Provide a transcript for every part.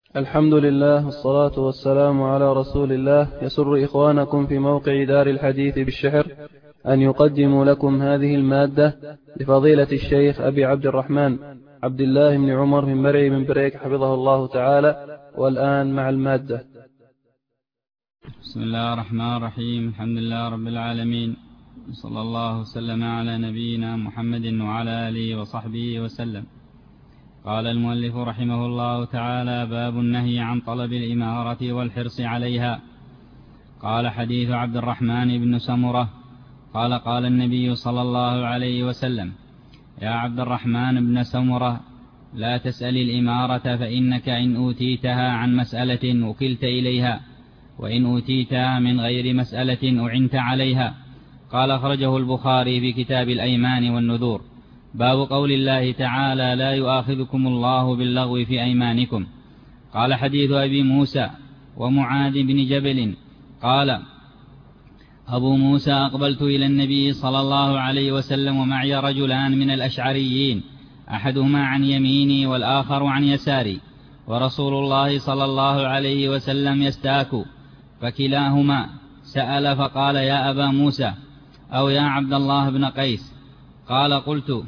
الحمد لله والصلاة والسلام على رسول الله. يسر إخوانكم في موقع دار الحديث بالشحر أن يقدموا لكم هذه المادة لفضيلة الشيخ أبي عبد الرحمن عبد الله بن عمر من مرعي من بريك حفظه الله تعالى. والآن مع المادة. بسم الله الرحمن الرحيم. الحمد لله رب العالمين، صلى الله وسلم على نبينا محمد وعلى آله وصحبه وسلم. قال المؤلف رحمه الله تعالى: باب النهي عن طلب الإمارة والحرص عليها. قال: حديث عبد الرحمن بن سمرة قال: قال النبي صلى الله عليه وسلم: يا عبد الرحمن بن سمرة، لا تسأل الإمارة، فإنك إن أوتيتها عن مسألة وكلت إليها، وإن أوتيتها من غير مسألة أعنت عليها. قال: أخرجه البخاري في كتاب الأيمان والنذور. باب قول الله تعالى: لا يؤاخذكم الله باللغو في أيمانكم. قال: حديث أبي موسى ومعاذ بن جبل قال أبو موسى: أقبلت إلى النبي صلى الله عليه وسلم ومعي رجلان من الأشعريين، أحدهما عن يميني والآخر عن يساري، ورسول الله صلى الله عليه وسلم يستاك، فكلاهما سأل فقال: يا أبا موسى، أو يا عبد الله بن قيس؟ قال: قلت: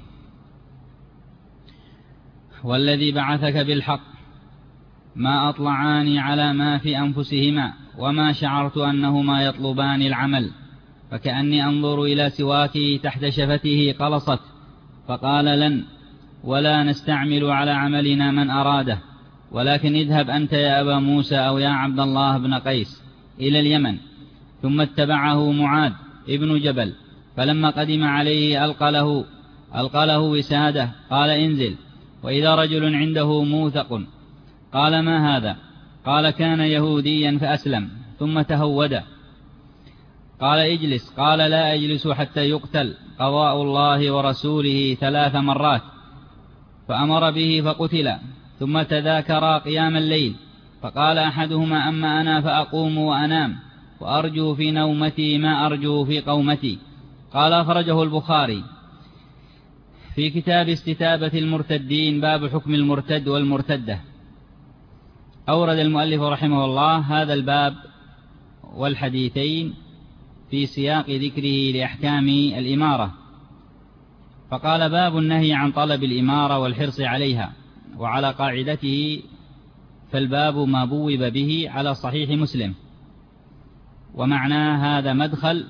والذي بعثك بالحق ما أطلعاني على ما في أنفسهما، وما شعرت أنهما يطلبان العمل، فكأني أنظر إلى سواكه تحت شفته قلصت. فقال: لن ولا نستعمل على عملنا من أراده، ولكن اذهب أنت يا أبا موسى أو يا عبد الله بن قيس إلى اليمن. ثم اتبعه معاذ ابن جبل، فلما قدم عليه ألقى له وساده، قال: انزل. وإذا رجل عنده موثق. قال: ما هذا؟ قال: كان يهوديا فأسلم ثم تهود. قال: اجلس. قال: لا أجلس حتى يقتل قضاء الله ورسوله 3 مرات. فأمر به فقتل. ثم تذاكرا قيام الليل، فقال أحدهما: أما أنا فأقوم وأنام، وأرجو في نومتي ما أرجو في قومتي. قال: أخرجه البخاري في كتاب استتابة المرتدين، باب حكم المرتد والمرتدة. أورد المؤلف رحمه الله هذا الباب والحديثين في سياق ذكره لأحكام الإمارة، فقال: باب النهي عن طلب الإمارة والحرص عليها. وعلى قاعدته فالباب ما بوب به على صحيح مسلم، ومعناه هذا مدخل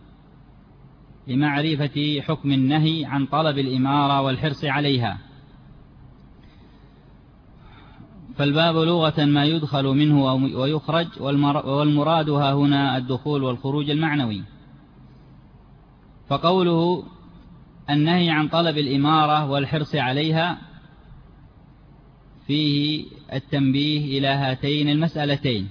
لمعرفة حكم النهي عن طلب الإمارة والحرص عليها. فالباب لغة ما يدخل منه ويخرج، والمراد ها هنا الدخول والخروج المعنوي. فقوله النهي عن طلب الإمارة والحرص عليها فيه التنبيه إلى هاتين المسألتين: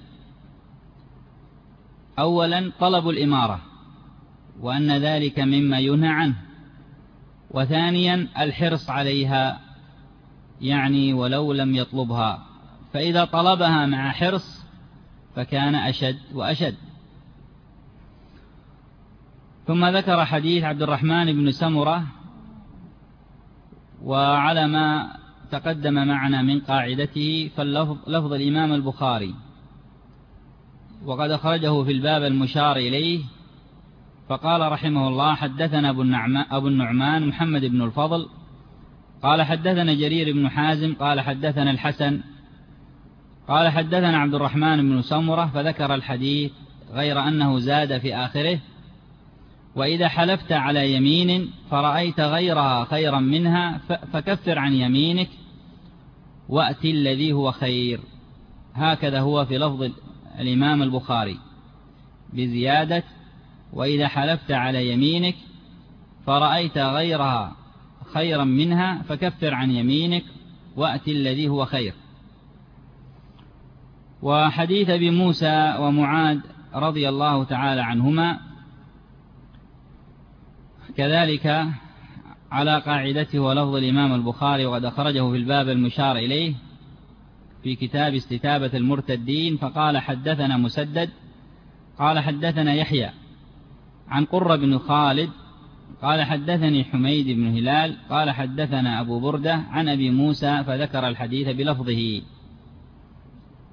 أولا طلب الإمارة، وأن ذلك مما ينهى عنه، وثانيا الحرص عليها، يعني ولو لم يطلبها، فإذا طلبها مع حرص فكان أشد وأشد. ثم ذكر حديث عبد الرحمن بن سمرة، وعلى ما تقدم معنا من قاعدته فاللفظ الإمام البخاري، وقد أخرجه في الباب المشار إليه. فقال رحمه الله: حدثنا أبو النعمان محمد بن الفضل قال حدثنا جرير بن حازم قال حدثنا الحسن قال حدثنا عبد الرحمن بن سمرة، فذكر الحديث غير أنه زاد في آخره: وإذا حلفت على يمين فرأيت غيرها خيرا منها فكفر عن يمينك وأتي الذي هو خير. هكذا هو في لفظ الإمام البخاري بزيادة: وإذا حلفت على يمينك فرأيت غيرها خيرا منها فكفر عن يمينك وأتي الذي هو خير. وحديث أبي موسى ومعاذ رضي الله تعالى عنهما كذلك على قاعدته ولفظ الإمام البخاري، وقد أخرجه في الباب المشار إليه في كتاب استتابة المرتدين. فقال: حدثنا مسدد قال حدثنا يحيى عن قرة بن خالد قال حدثني حميد بن هلال قال حدثنا أبو بردة عن أبي موسى، فذكر الحديث بلفظه.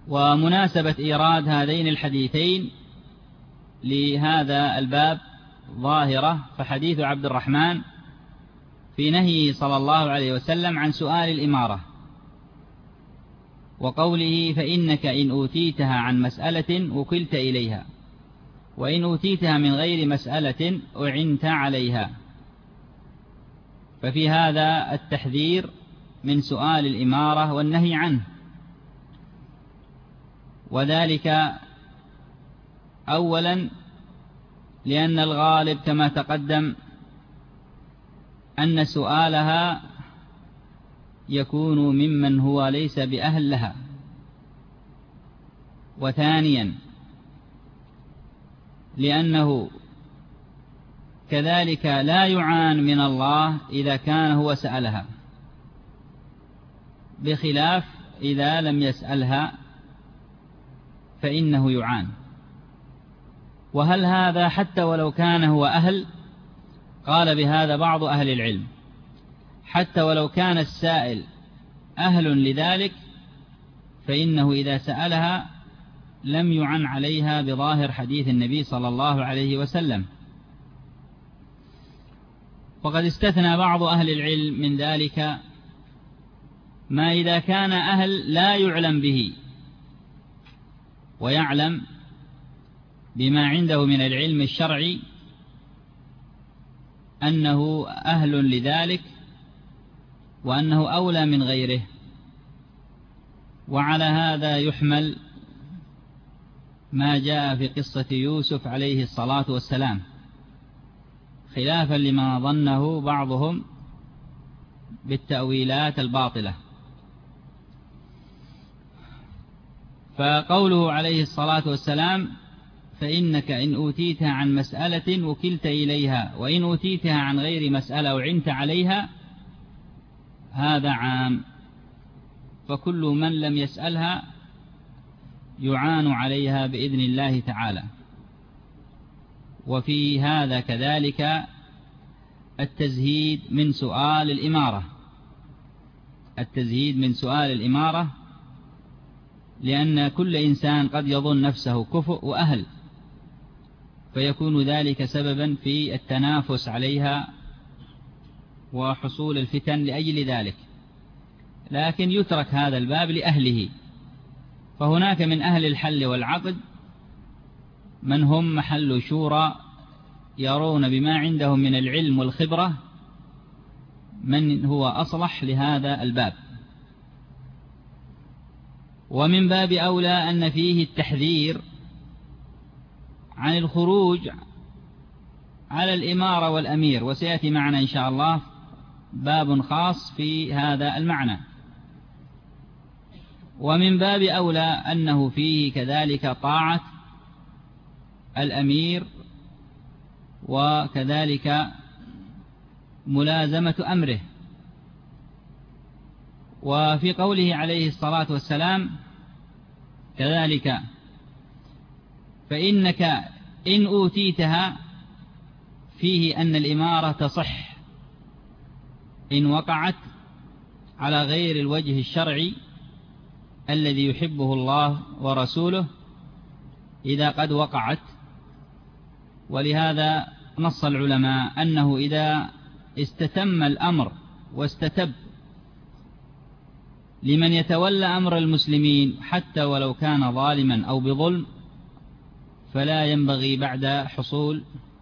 ومناسبة إيراد هذين الحديثين لهذا الباب ظاهرة، فحديث عبد الرحمن في نهيه صلى الله عليه وسلم عن سؤال الإمارة، وقوله فإنك إن أوتيتها عن مسألة وكلت إليها، وإن أوتيتها من غير مسألة أعنت عليها. ففي هذا التحذير من سؤال الإمارة والنهي عنه، وذلك أولا لأن الغالب كما تقدم أن سؤالها يكون ممن هو ليس بأهل لها، وثانيا لأنه كذلك لا يعان من الله إذا كان هو سألها، بخلاف إذا لم يسألها فإنه يعان. وهل هذا حتى ولو كان هو أهل؟ قال بهذا بعض أهل العلم، حتى ولو كان السائل أهل لذلك فإنه إذا سألها لم يعن عليها بظاهر حديث النبي صلى الله عليه وسلم. وقد استثنى بعض أهل العلم من ذلك ما إذا كان أهل لا يعلم به ويعلم بما عنده من العلم الشرعي أنه أهل لذلك وأنه أولى من غيره. وعلى هذا يحمل ما جاء في قصة يوسف عليه الصلاة والسلام، خلافا لما ظنه بعضهم بالتأويلات الباطلة. فقوله عليه الصلاة والسلام فإنك إن أوتيتها عن مسألة وكلت إليها، وإن أوتيتها عن غير مسألة وعنت عليها، هذا عام، فكل من لم يسألها يعان عليها بإذن الله تعالى. وفي هذا كذلك التزهيد من سؤال الإمارة، التزهيد من سؤال الإمارة، لأن كل إنسان قد يظن نفسه كفء وأهل، فيكون ذلك سببا في التنافس عليها وحصول الفتن لأجل ذلك. لكن يترك هذا الباب لأهله، فهناك من أهل الحل والعقد من هم محل شورى يرون بما عندهم من العلم والخبرة من هو أصلح لهذا الباب. ومن باب أولى أن فيه التحذير عن الخروج على الإمارة والأمير، وسيأتي معنا إن شاء الله باب خاص في هذا المعنى. ومن باب أولى أنه فيه كذلك طاعة الأمير وكذلك ملازمة أمره. وفي قوله عليه الصلاة والسلام كذلك فإنك إن أوتيتها، فيه أن الإمارة تصح إن وقعت على غير الوجه الشرعي الذي يحبه الله ورسوله إذا قد وقعت. ولهذا نص العلماء أنه إذا استتم الأمر واستتب لمن يتولى أمر المسلمين حتى ولو كان ظالما أو بظلم، فلا ينبغي بعد حصول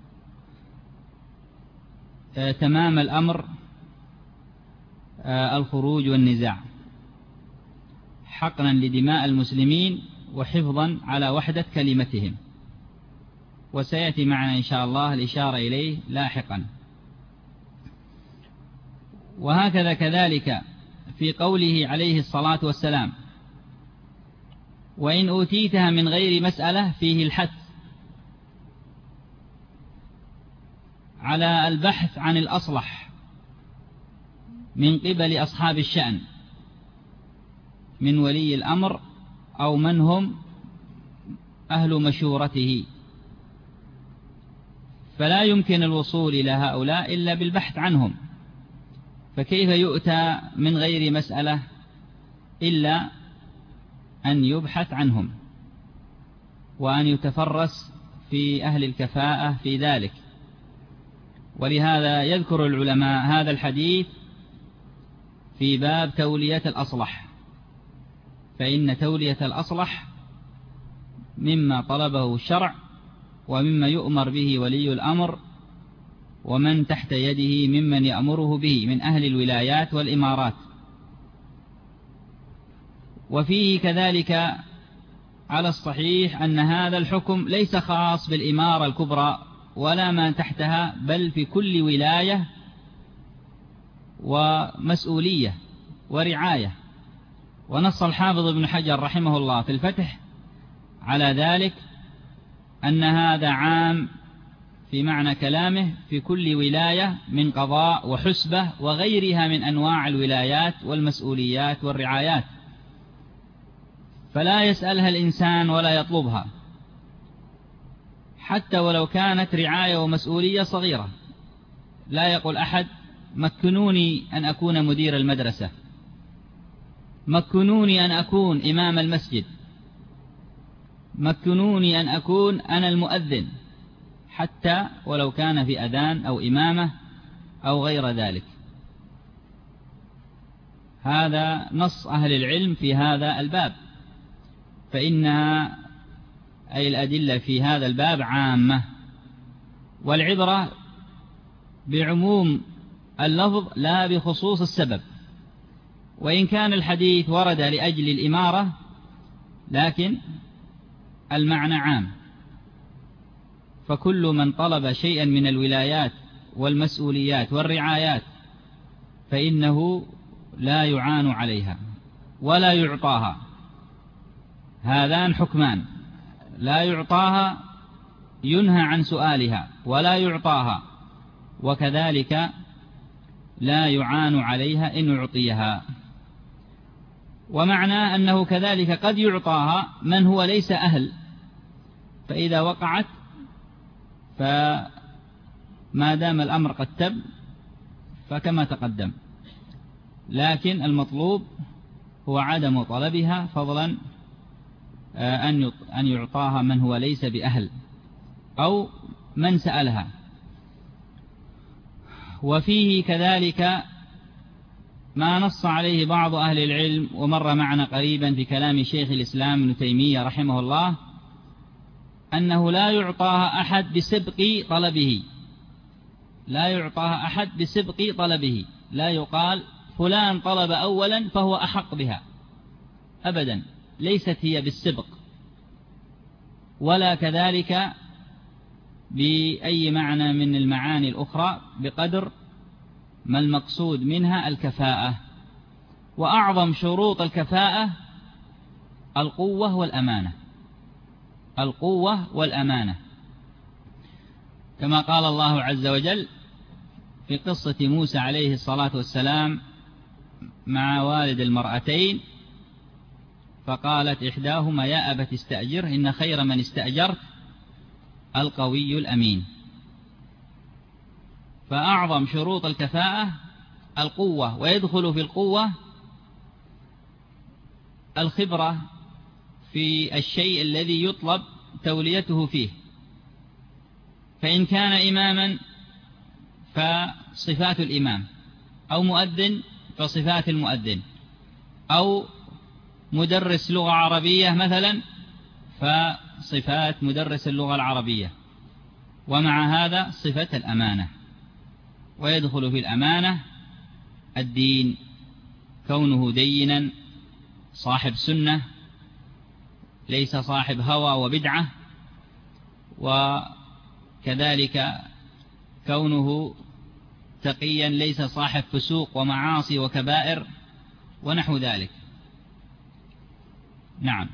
تمام الأمر الخروج والنزاع، حقنا لدماء المسلمين وحفظا على وحدة كلمتهم. وسيأتي معنا إن شاء الله الإشارة إليه لاحقا. وهكذا كذلك في قوله عليه الصلاة والسلام وإن أوتيتها من غير مسألة، فيه الحث على البحث عن الأصلح من قبل أصحاب الشأن من ولي الأمر أو من هم أهل مشورته، فلا يمكن الوصول إلى هؤلاء إلا بالبحث عنهم. فكيف يؤتى من غير مسألة إلا أن يبحث عنهم وأن يتفرس في أهل الكفاءة في ذلك. ولهذا يذكر العلماء هذا الحديث في باب تولية الأصلح، فإن تولية الأصلح مما طلبه الشرع ومما يؤمر به ولي الأمر ومن تحت يده ممن يأمره به من أهل الولايات والإمارات. وفيه كذلك على الصحيح أن هذا الحكم ليس خاص بالإمارة الكبرى ولا ما تحتها، بل في كل ولاية ومسؤولية ورعاية. ونص الحافظ ابن حجر رحمه الله في الفتح على ذلك أن هذا عام في معنى كلامه في كل ولاية من قضاء وحسبة وغيرها من أنواع الولايات والمسؤوليات والرعايات، فلا يسألها الإنسان ولا يطلبها حتى ولو كانت رعاية ومسؤولية صغيرة. لا يقول أحد مكنوني أن أكون مدير المدرسة، مكنوني أن أكون إمام المسجد، مكنوني أن أكون أنا المؤذن، حتى ولو كان في أذان أو إمامة أو غير ذلك. هذا نص أهل العلم في هذا الباب، فإنها أي الأدلة في هذا الباب عامة، والعبرة بعموم اللفظ لا بخصوص السبب. وإن كان الحديث ورد لأجل الإمارة لكن المعنى عام، فكل من طلب شيئا من الولايات والمسؤوليات والرعايات فإنه لا يعان عليها ولا يعطاها. هذان حكمان: لا يعطاها ينهى عن سؤالها ولا يعطاها، وكذلك لا يعان عليها إن يعطيها. ومعنى أنه كذلك قد يعطاها من هو ليس أهل، فإذا وقعت فما دام الأمر قد تم فكما تقدم، لكن المطلوب هو عدم طلبها، فضلا أن يعطاها من هو ليس بأهل أو من سألها. وفيه كذلك ما نص عليه بعض أهل العلم ومر معنا قريبا في كلام شيخ الإسلام ابن تيمية رحمه الله، أنه لا يعطاها أحد بسبق طلبه، لا يعطاها أحد بسبق طلبه، لا يقال فلان طلب أولا فهو أحق بها أبدا، ليست هي بالسبق، ولا كذلك بأي معنى من المعاني الأخرى، بقدر ما المقصود منها الكفاءة. وأعظم شروط الكفاءة القوة والأمانة، القوة والأمانة، كما قال الله عز وجل في قصة موسى عليه الصلاة والسلام مع والد المرأتين، فقالت إحداهما يا أبت استأجره إن خير من استأجرت القوي الأمين. فأعظم شروط الكفاءة القوة، ويدخل في القوة الخبرة في الشيء الذي يطلب توليته فيه، فإن كان إماما فصفات الإمام، أو مؤذن فصفات المؤذن، أو مدرس لغة عربية مثلا فصفات مدرس اللغة العربية، ومع هذا صفة الأمانة. ويدخل في الأمانة الدين، كونه دينا صاحب سنة ليس صاحب هوى وبدعة، وكذلك كونه تقيا ليس صاحب فسوق ومعاصي وكبائر ونحو ذلك. نعم.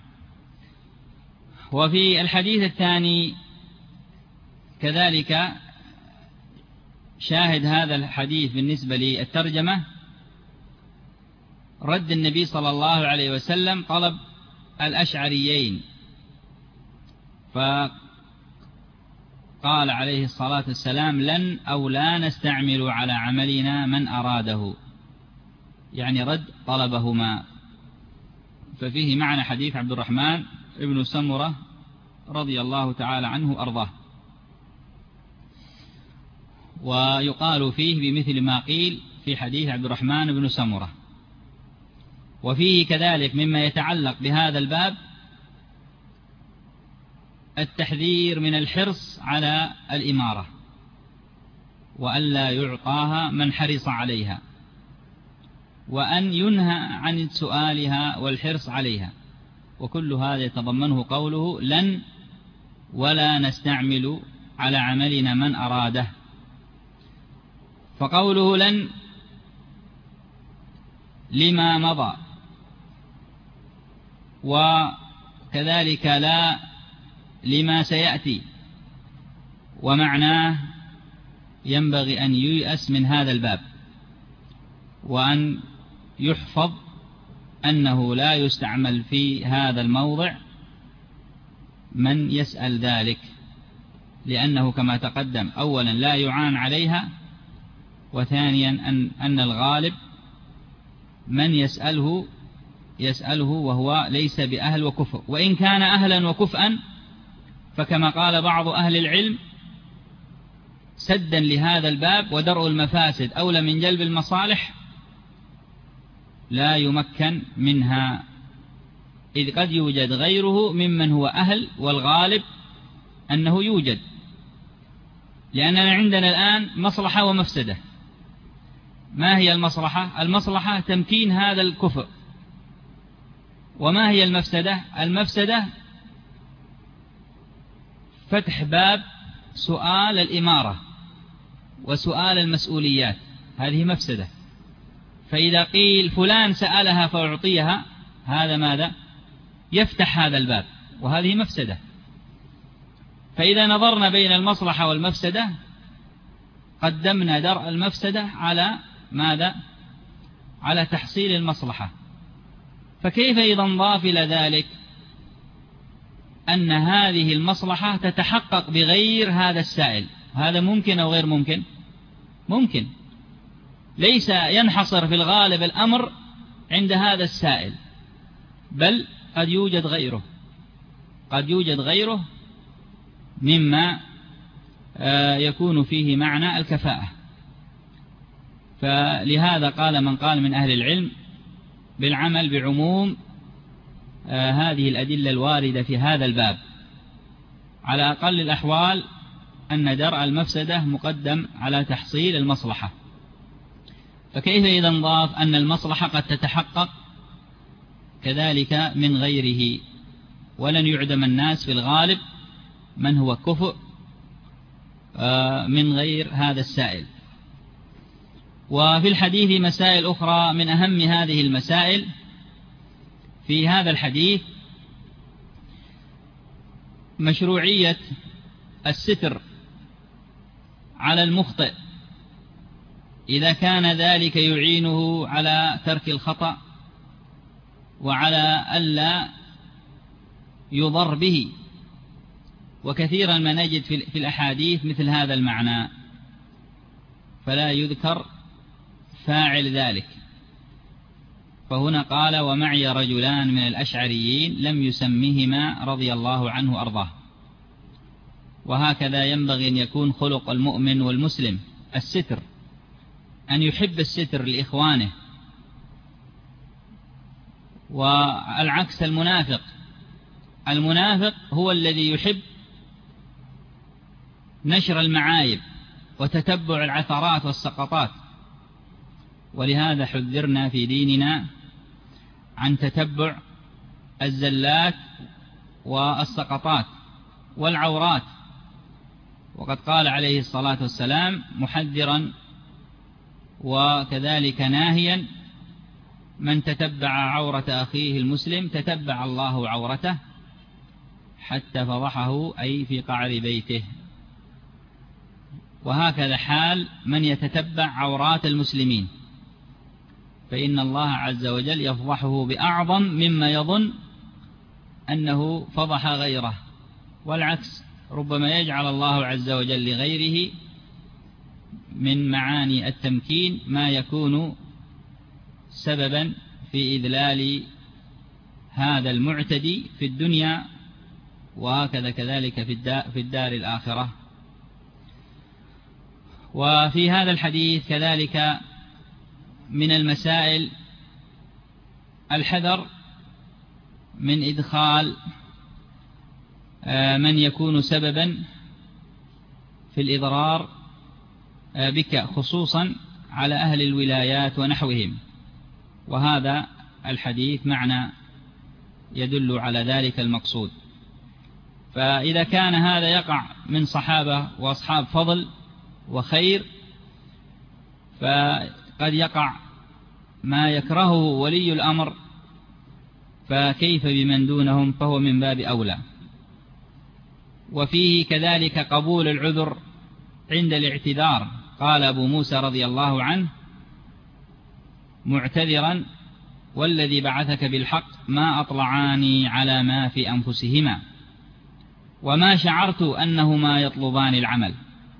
وفي الحديث الثاني كذلك شاهد هذا الحديث بالنسبة للترجمة رد النبي صلى الله عليه وسلم طلب الأشعريين، فقال عليه الصلاة والسلام لن أو لا نستعمل على عملنا من أراده، يعني رد طلبهما. ففيه معنى حديث عبد الرحمن ابن سمرة رضي الله تعالى عنه أرضاه، ويقال فيه بمثل ما قيل في حديث عبد الرحمن بن سمرة. وفيه كذلك مما يتعلق بهذا الباب التحذير من الحرص على الإمارة، وألا يعطاها من حرص عليها، وأن ينهى عن سؤالها والحرص عليها. وكل هذا يتضمنه قوله لن ولا نستعمل على عملنا من أراده. فقوله لن لما مضى، وكذلك لا لما سيأتي، ومعناه ينبغي أن ييأس من هذا الباب، وأن يحفظ أنه لا يستعمل في هذا الموضع من يسأل ذلك، لأنه كما تقدم أولا لا يعان عليها، وثانيا أن الغالب من يسأله وهو ليس بأهل وكفء، وإن كان أهلا وكفءا فكما قال بعض أهل العلم سدا لهذا الباب ودرء المفاسد أولى من جلب المصالح لا يمكن منها، إذ قد يوجد غيره ممن هو أهل، والغالب أنه يوجد، لأننا عندنا الآن مصلحة ومفسدة. ما هي المصلحة؟ المصلحة تمكين هذا الكفر. وما هي المفسدة؟ المفسدة فتح باب سؤال الإمارة وسؤال المسؤوليات، هذه مفسدة. فإذا قيل فلان سألها فأعطيها، هذا ماذا؟ يفتح هذا الباب، وهذه مفسدة. فإذا نظرنا بين المصلحة والمفسدة قدمنا درء المفسدة على ماذا؟ على تحصيل المصلحة. فكيف إذا نضاف إلى ذلك أن هذه المصلحة تتحقق بغير هذا السائل؟ هذا ممكن أو غير ممكن؟ ممكن. ليس ينحصر في الغالب الأمر عند هذا السائل، بل قد يوجد غيره، قد يوجد غيره مما يكون فيه معنى الكفاءة. فلهذا قال من قال من أهل العلم بالعمل بعموم هذه الأدلة الواردة في هذا الباب، على أقل الأحوال أن درء المفسدة مقدم على تحصيل المصلحة. فكيف إذا نضاف أن المصلحة قد تتحقق كذلك من غيره، ولن يعدم الناس في الغالب من هو كفء من غير هذا السائل. وفي الحديث مسائل أخرى، من أهم هذه المسائل في هذا الحديث مشروعية الستر على المخطئ إذا كان ذلك يعينه على ترك الخطأ وعلى ألا يضر به. وكثيرا ما نجد في الأحاديث مثل هذا المعنى، فلا يذكر فاعل ذلك. فهنا قال ومعي رجلان من الأشعريين لم يسميهما رضي الله عنه أرضاه. وهكذا ينبغي أن يكون خلق المؤمن والمسلم الستر، أن يحب الستر لإخوانه، والعكس المنافق. المنافق هو الذي يحب نشر المعايب وتتبع العثرات والسقطات. ولهذا حذرنا في ديننا عن تتبع الزلات والسقطات والعورات. وقد قال عليه الصلاة والسلام محذرا وكذلك ناهيا: من تتبع عورة أخيه المسلم تتبع الله عورته حتى فضحه، أي في قعر بيته. وهكذا حال من يتتبع عورات المسلمين، فإن الله عز وجل يفضحه بأعظم مما يظن أنه فضح غيره. والعكس، ربما يجعل الله عز وجل لغيره من معاني التمكين ما يكون سببا في إذلال هذا المعتدي في الدنيا، وهكذا كذلك في الدار الآخرة. وفي هذا الحديث كذلك من المسائل الحذر من إدخال من يكون سببا في الإضرار بك، خصوصا على أهل الولايات ونحوهم، وهذا الحديث معنى يدل على ذلك المقصود. فإذا كان هذا يقع من صحابة وأصحاب فضل وخير، فقد يقع ما يكرهه ولي الأمر، فكيف بمن دونهم؟ فهو من باب أولى. وفيه كذلك قبول العذر عند الاعتذار. قال أبو موسى رضي الله عنه معتذرا: والذي بعثك بالحق ما أطلعاني على ما في أنفسهما وما شعرت أنهما يطلبان العمل.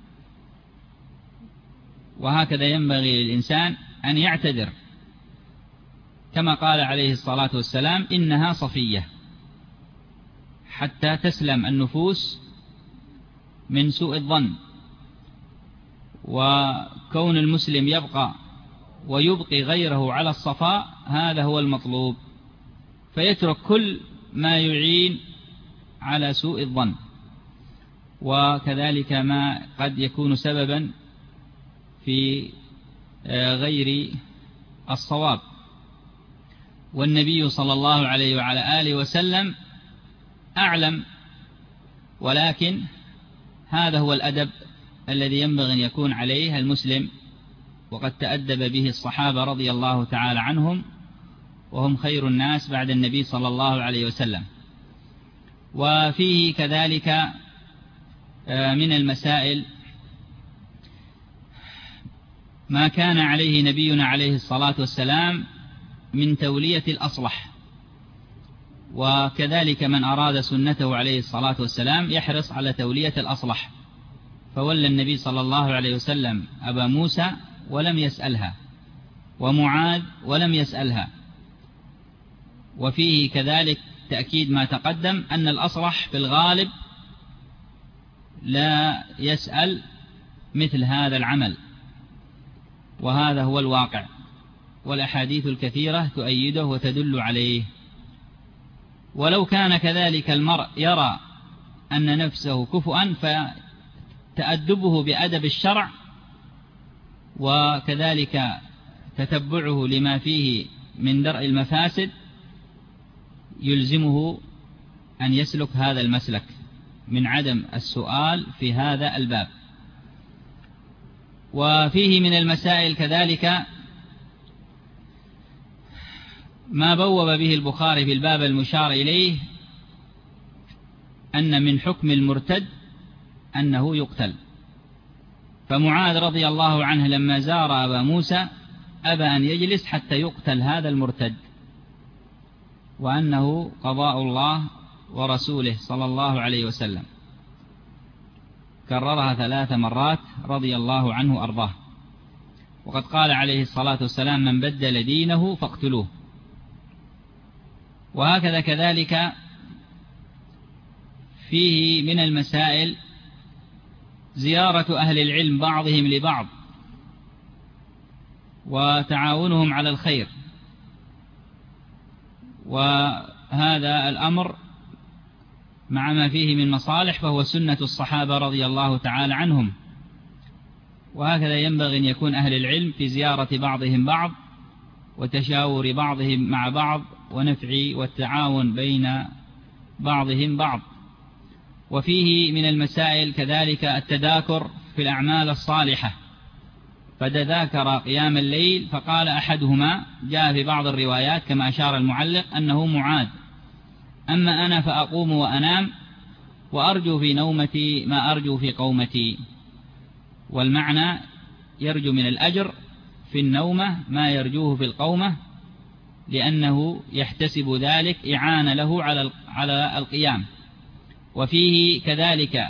وهكذا ينبغي للإنسان أن يعتذر، كما قال عليه الصلاة والسلام: إنها صفية، حتى تسلم النفوس من سوء الظن. وكون المسلم يبقى ويبقي غيره على الصفاء هذا هو المطلوب، فيترك كل ما يعين على سوء الظن، وكذلك ما قد يكون سببا في غير الصواب. والنبي صلى الله عليه وعلى آله وسلم أعلم، ولكن هذا هو الأدب الذي ينبغي أن يكون عليه المسلم، وقد تأدب به الصحابة رضي الله تعالى عنهم، وهم خير الناس بعد النبي صلى الله عليه وسلم. وفيه كذلك من المسائل ما كان عليه نبينا عليه الصلاة والسلام من تولية الأصلح، وكذلك من أراد سنته عليه الصلاة والسلام يحرص على تولية الأصلح، فولى النبي صلى الله عليه وسلم أبا موسى ولم يسألها، ومعاذ ولم يسألها. وفيه كذلك تأكيد ما تقدم أن الأصلح في الغالب لا يسأل مثل هذا العمل، وهذا هو الواقع، والأحاديث الكثيرة تؤيده وتدل عليه. ولو كان كذلك المرء يرى أن نفسه كفؤا، فتأدبه بأدب الشرع وكذلك تتبعه لما فيه من درء المفاسد يلزمه أن يسلك هذا المسلك من عدم السؤال في هذا الباب. وفيه من المسائل كذلك ما بوب به البخاري في الباب المشار إليه، أن من حكم المرتد أنه يقتل. فمعاذ رضي الله عنه لما زار أبا موسى أبى أن يجلس حتى يقتل هذا المرتد، وأنه قضاء الله ورسوله صلى الله عليه وسلم. كررها 3 مرات رضي الله عنه وأرضاه. وقد قال عليه الصلاة والسلام: من بدل دينه فاقتلوه. وهكذا كذلك فيه من المسائل زيارة أهل العلم بعضهم لبعض وتعاونهم على الخير، وهذا الأمر مع ما فيه من مصالح فهو سنة الصحابة رضي الله تعالى عنهم. وهكذا ينبغي أن يكون أهل العلم في زيارة بعضهم بعض وتشاور بعضهم مع بعض ونفع والتعاون بين بعضهم بعض. وفيه من المسائل كذلك التذاكر في الأعمال الصالحة، فتذاكر قيام الليل، فقال أحدهما، جاء في بعض الروايات كما أشار المعلق أنه معاذ: أما أنا فأقوم وأنام وأرجو في نومتي ما أرجو في قومتي. والمعنى يرجو من الأجر في النومة ما يرجوه في القومة، لأنه يحتسب ذلك إعانة له على القيام. وفيه كذلك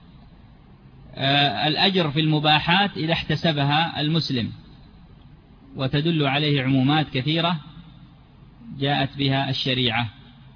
الأجر في المباحات إذا احتسبها المسلم، وتدل عليه عمومات كثيرة جاءت بها الشريعة.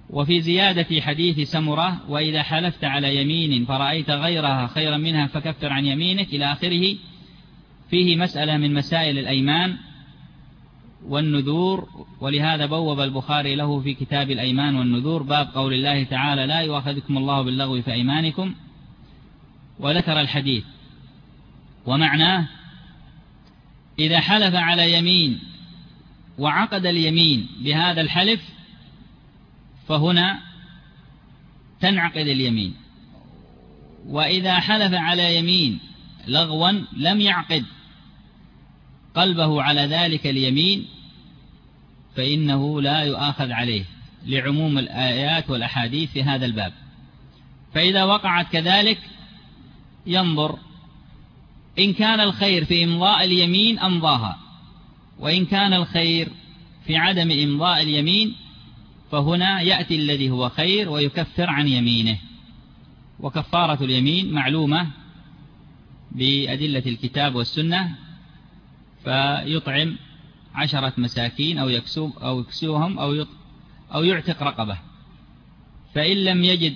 وفي زيادة حديث سمرة: وإذا حلفت على يمين فرأيت غيرها خيرا منها فكفر عن يمينك، إلى آخره، فيه مسألة من مسائل الأيمان والنذور. ولهذا بوب البخاري له في كتاب الأيمان والنذور باب قول الله تعالى: لا يؤاخذكم الله باللغو في أيمانكم، وذكر الحديث. ومعناه: إذا حلف على يمين وعقد اليمين بهذا الحلف فهنا تنعقد اليمين، وإذا حلف على يمين لغوا لم يعقد قلبه على ذلك اليمين فإنه لا يؤاخذ عليه، لعموم الآيات والأحاديث في هذا الباب. فإذا وقعت كذلك ينظر إن كان الخير في إمضاء اليمين أمضاها، وإن كان الخير في عدم إمضاء اليمين فهنا يأتي الذي هو خير ويكفر عن يمينه. وكفارة اليمين معلومة بأدلة الكتاب والسنة، فيطعم 10 مساكين أو يكسوهم أو يعتق رقبة، فإن لم يجد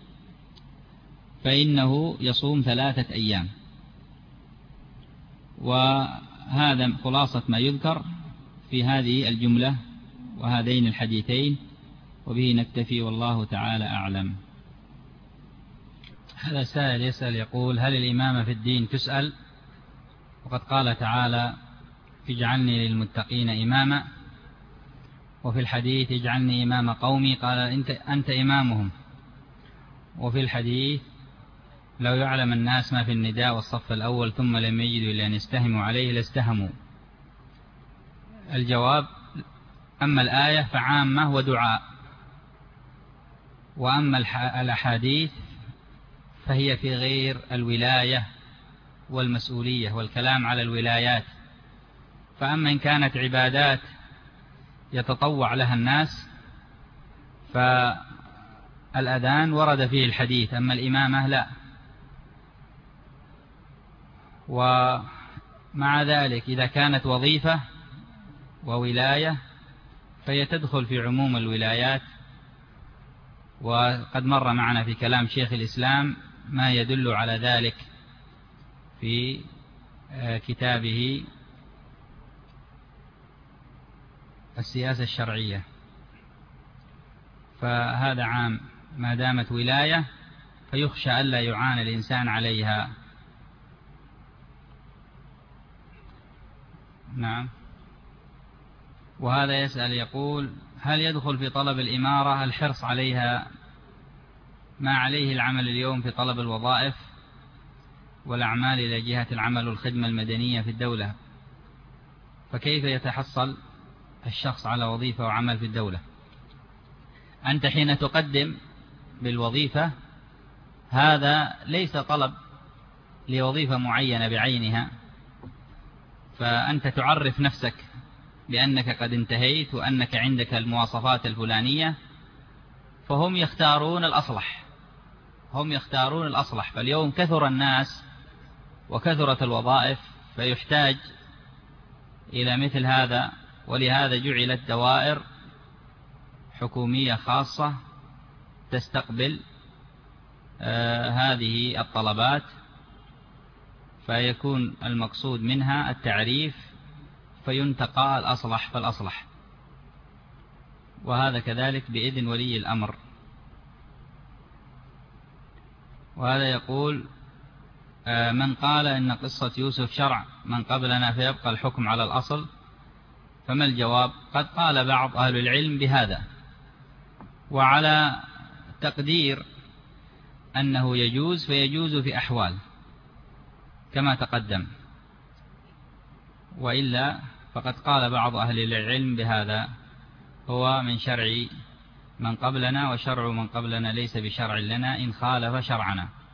فإنه يصوم 3 أيام. وهذا خلاصة ما يذكر في هذه الجملة وهذين الحديثين، وبه نكتفي والله تعالى أعلم. هذا سائل يسأل يقول: هل الإمامة في الدين تسأل؟ وقد قال تعالى: اجعلني للمتقين إماما، وفي الحديث: اجعلني إمام قومي، قال: أنت إمامهم. وفي الحديث: لو يعلم الناس ما في النداء والصف الأول ثم لم يجدوا إلا أن يستهموا عليه لاستهموا. الجواب: أما الآية فعامة ودعاء، وأما الأحاديث فهي في غير الولاية والمسؤولية والكلام على الولايات. فأما إن كانت عبادات يتطوع لها الناس فالأذان ورد فيه الحديث، أما الإمامة لا. ومع ذلك إذا كانت وظيفة وولاية فهي تدخل في عموم الولايات، وقد مر معنا في كلام شيخ الإسلام ما يدل على ذلك في كتابه السياسة الشرعية. فهذا عام، ما دامت ولاية فيخشى ألا يعاني الإنسان عليها. نعم. وهذا يسأل يقول: هل يدخل في طلب الإمارة الحرص عليها ما عليه العمل اليوم في طلب الوظائف والأعمال إلى جهة العمل والخدمة المدنية في الدولة؟ فكيف يتحصل الشخص على وظيفة وعمل في الدولة؟ أنت حين تقدم بالوظيفة هذا ليس طلب لوظيفة معينة بعينها، فأنت تعرف نفسك بأنك قد انتهيت وأنك عندك المواصفات الفلانية، فهم يختارون الأصلح. فاليوم كثر الناس وكثرت الوظائف، فيحتاج إلى مثل هذا، ولهذا جعلت دوائر حكومية خاصة تستقبل هذه الطلبات، فيكون المقصود منها التعريف، فينتقى الأصلح فالأصلح، وهذا كذلك بإذن ولي الأمر. وهذا يقول: من قال إن قصة يوسف شرع من قبلنا فيبقى الحكم على الأصل، فما الجواب؟ قد قال بعض أهل العلم بهذا، وعلى تقدير أنه يجوز فيجوز في أحوال كما تقدم، وإلا فقد قال بعض أهل العلم بهذا: هو من شرع من قبلنا، وشرع من قبلنا ليس بشرع لنا إن خالف شرعنا.